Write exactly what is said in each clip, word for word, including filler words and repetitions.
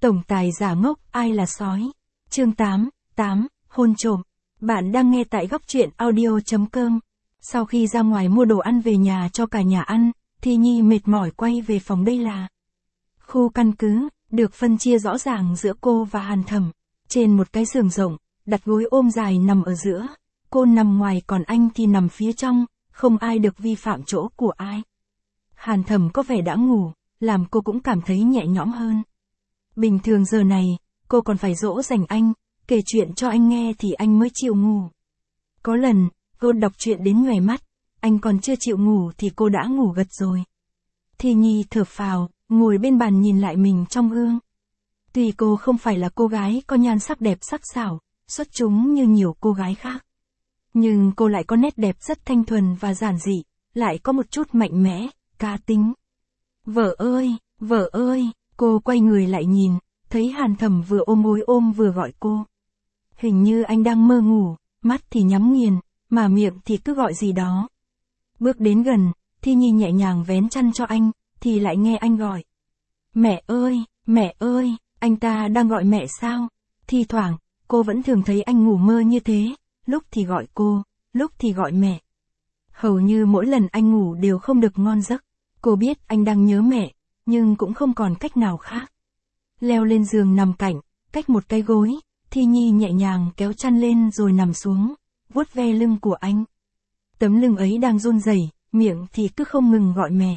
Tổng tài giả ngốc, ai là sói? Chương tám, tám, hôn trộm. Bạn đang nghe tại góc truyện audio chấm com. Sau khi ra ngoài mua đồ ăn về nhà cho cả nhà ăn, Thi Nhi mệt mỏi quay về phòng. Đây là khu căn cứ, được phân chia rõ ràng giữa cô và Hàn Thẩm. Trên một cái giường rộng, đặt gối ôm dài nằm ở giữa. Cô nằm ngoài còn anh thì nằm phía trong, không ai được vi phạm chỗ của ai. Hàn Thẩm có vẻ đã ngủ, làm cô cũng cảm thấy nhẹ nhõm hơn. Bình thường giờ này, cô còn phải dỗ dành anh, kể chuyện cho anh nghe thì anh mới chịu ngủ. Có lần, cô đọc chuyện đến nhòe mắt, anh còn chưa chịu ngủ thì cô đã ngủ gật rồi. Thi Nhi thở phào, ngồi bên bàn nhìn lại mình trong gương. Tuy cô không phải là cô gái có nhan sắc đẹp sắc sảo, xuất chúng như nhiều cô gái khác. Nhưng cô lại có nét đẹp rất thanh thuần và giản dị, lại có một chút mạnh mẽ, cá tính. Vợ ơi, vợ ơi, cô quay người lại nhìn, thấy Hàn Thẩm vừa ôm gối ôm vừa gọi cô. Hình như anh đang mơ ngủ, mắt thì nhắm nghiền, mà miệng thì cứ gọi gì đó. Bước đến gần, Thi Nhi nhẹ nhàng vén chăn cho anh, thì lại nghe anh gọi. Mẹ ơi, mẹ ơi, anh ta đang gọi mẹ sao? Thi thoảng, cô vẫn thường thấy anh ngủ mơ như thế, lúc thì gọi cô, lúc thì gọi mẹ. Hầu như mỗi lần anh ngủ đều không được ngon giấc. Cô biết anh đang nhớ mẹ, nhưng cũng không còn cách nào khác. Leo lên giường nằm cạnh, cách một cái gối, Thi Nhi nhẹ nhàng kéo chăn lên rồi nằm xuống, vuốt ve lưng của anh. Tấm lưng ấy đang run rẩy, miệng thì cứ không ngừng gọi mẹ.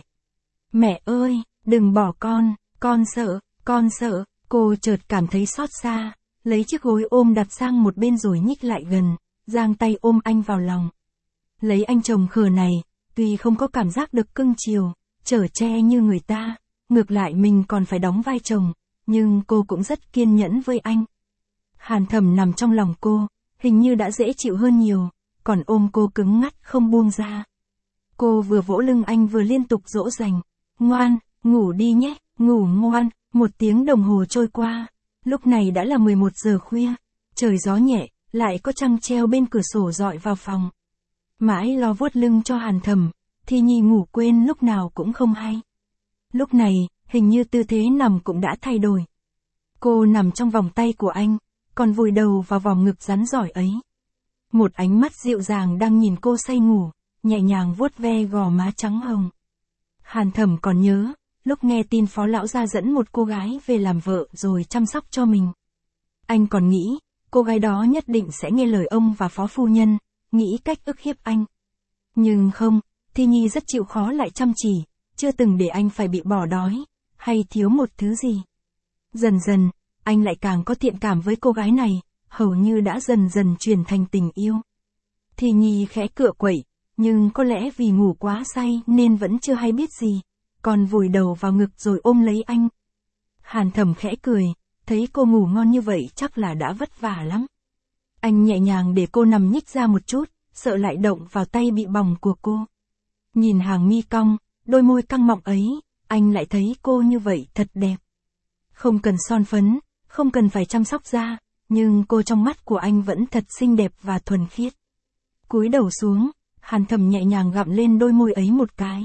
Mẹ ơi, đừng bỏ con, con sợ, con sợ. Cô chợt cảm thấy xót xa, lấy chiếc gối ôm đặt sang một bên rồi nhích lại gần, giang tay ôm anh vào lòng. Lấy anh chồng khờ này, tuy không có cảm giác được cưng chiều, chở che như người ta, ngược lại mình còn phải đóng vai chồng, nhưng cô cũng rất kiên nhẫn với anh. Hàn Thẩm nằm trong lòng cô, hình như đã dễ chịu hơn nhiều, còn ôm cô cứng ngắt không buông ra. Cô vừa vỗ lưng anh vừa liên tục dỗ dành. Ngoan, ngủ đi nhé, ngủ ngoan. Một tiếng đồng hồ trôi qua, lúc này đã là mười một giờ khuya, trời gió nhẹ, lại có trăng treo bên cửa sổ rọi vào phòng. Mãi lo vuốt lưng cho Hàn Thẩm, Thi Nhi ngủ quên lúc nào cũng không hay. Lúc này, hình như tư thế nằm cũng đã thay đổi. Cô nằm trong vòng tay của anh, còn vùi đầu vào vòng ngực rắn giỏi ấy. Một ánh mắt dịu dàng đang nhìn cô say ngủ, nhẹ nhàng vuốt ve gò má trắng hồng. Hàn Thẩm còn nhớ, lúc nghe tin Phó lão gia dẫn một cô gái về làm vợ rồi chăm sóc cho mình. Anh còn nghĩ, cô gái đó nhất định sẽ nghe lời ông và Phó phu nhân, nghĩ cách ức hiếp anh. Nhưng không, Thi Nhi rất chịu khó lại chăm chỉ, chưa từng để anh phải bị bỏ đói, hay thiếu một thứ gì. Dần dần, anh lại càng có thiện cảm với cô gái này, hầu như đã dần dần chuyển thành tình yêu. Thi Nhi khẽ cựa quậy, nhưng có lẽ vì ngủ quá say nên vẫn chưa hay biết gì, còn vùi đầu vào ngực rồi ôm lấy anh. Hàn Thẩm khẽ cười, thấy cô ngủ ngon như vậy chắc là đã vất vả lắm. Anh nhẹ nhàng để cô nằm nhích ra một chút, sợ lại động vào tay bị bỏng của cô. Nhìn hàng mi cong, đôi môi căng mọng ấy, anh lại thấy cô như vậy thật đẹp. Không cần son phấn, không cần phải chăm sóc da, nhưng cô trong mắt của anh vẫn thật xinh đẹp và thuần khiết. Cúi đầu xuống, Hàn Thẩm nhẹ nhàng gặm lên đôi môi ấy một cái.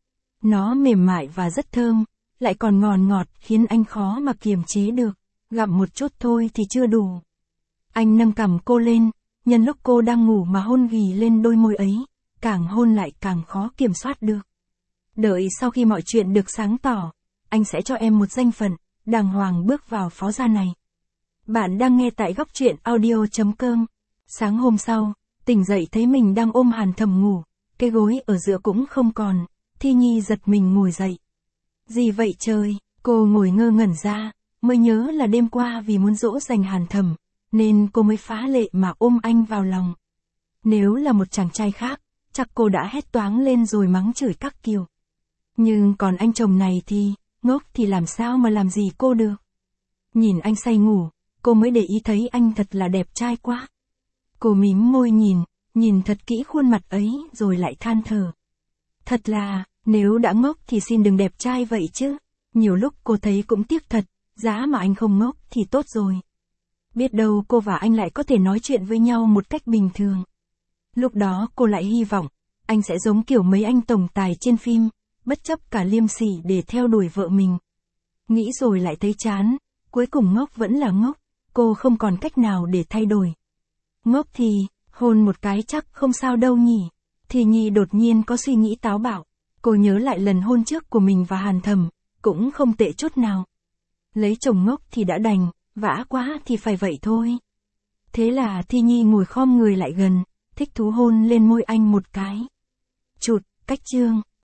Nó mềm mại và rất thơm, lại còn ngọt ngọt khiến anh khó mà kiềm chế được, gặm một chút thôi thì chưa đủ. Anh nâng cằm cô lên, nhân lúc cô đang ngủ mà hôn ghì lên đôi môi ấy, càng hôn lại càng khó kiểm soát được. Đợi sau khi mọi chuyện được sáng tỏ, anh sẽ cho em một danh phận, đàng hoàng bước vào Phó gia này. Bạn đang nghe tại góc truyện audio chấm com. Sáng hôm sau, tỉnh dậy thấy mình đang ôm Hàn Thẩm ngủ, cái gối ở giữa cũng không còn. Thi Nhi giật mình ngồi dậy. Gì vậy trời, cô ngồi ngơ ngẩn ra, mới nhớ là đêm qua vì muốn dỗ dành Hàn Thẩm, nên cô mới phá lệ mà ôm anh vào lòng. Nếu là một chàng trai khác, chắc cô đã hét toáng lên rồi mắng chửi các kiểu. Nhưng còn anh chồng này thì, ngốc thì làm sao mà làm gì cô được. Nhìn anh say ngủ, cô mới để ý thấy anh thật là đẹp trai quá. Cô mím môi nhìn, nhìn thật kỹ khuôn mặt ấy rồi lại than thở. Thật là, nếu đã ngốc thì xin đừng đẹp trai vậy chứ. Nhiều lúc cô thấy cũng tiếc thật, giá mà anh không ngốc thì tốt rồi. Biết đâu cô và anh lại có thể nói chuyện với nhau một cách bình thường. Lúc đó cô lại hy vọng, anh sẽ giống kiểu mấy anh tổng tài trên phim, bất chấp cả liêm sỉ để theo đuổi vợ mình. Nghĩ rồi lại thấy chán, Cuối cùng ngốc vẫn là ngốc, cô không còn cách nào để thay đổi. Ngốc thì, hôn một cái chắc không sao đâu nhỉ. Thì Nhi đột nhiên có suy nghĩ táo bạo. Cô nhớ lại lần hôn trước của mình và Hàn Thầm, cũng không tệ chút nào. Lấy chồng ngốc thì đã đành, vã quá thì phải vậy thôi. Thế là Thi Nhi ngồi khom người lại gần, thích thú hôn lên môi anh một cái. Chụt, cách chương.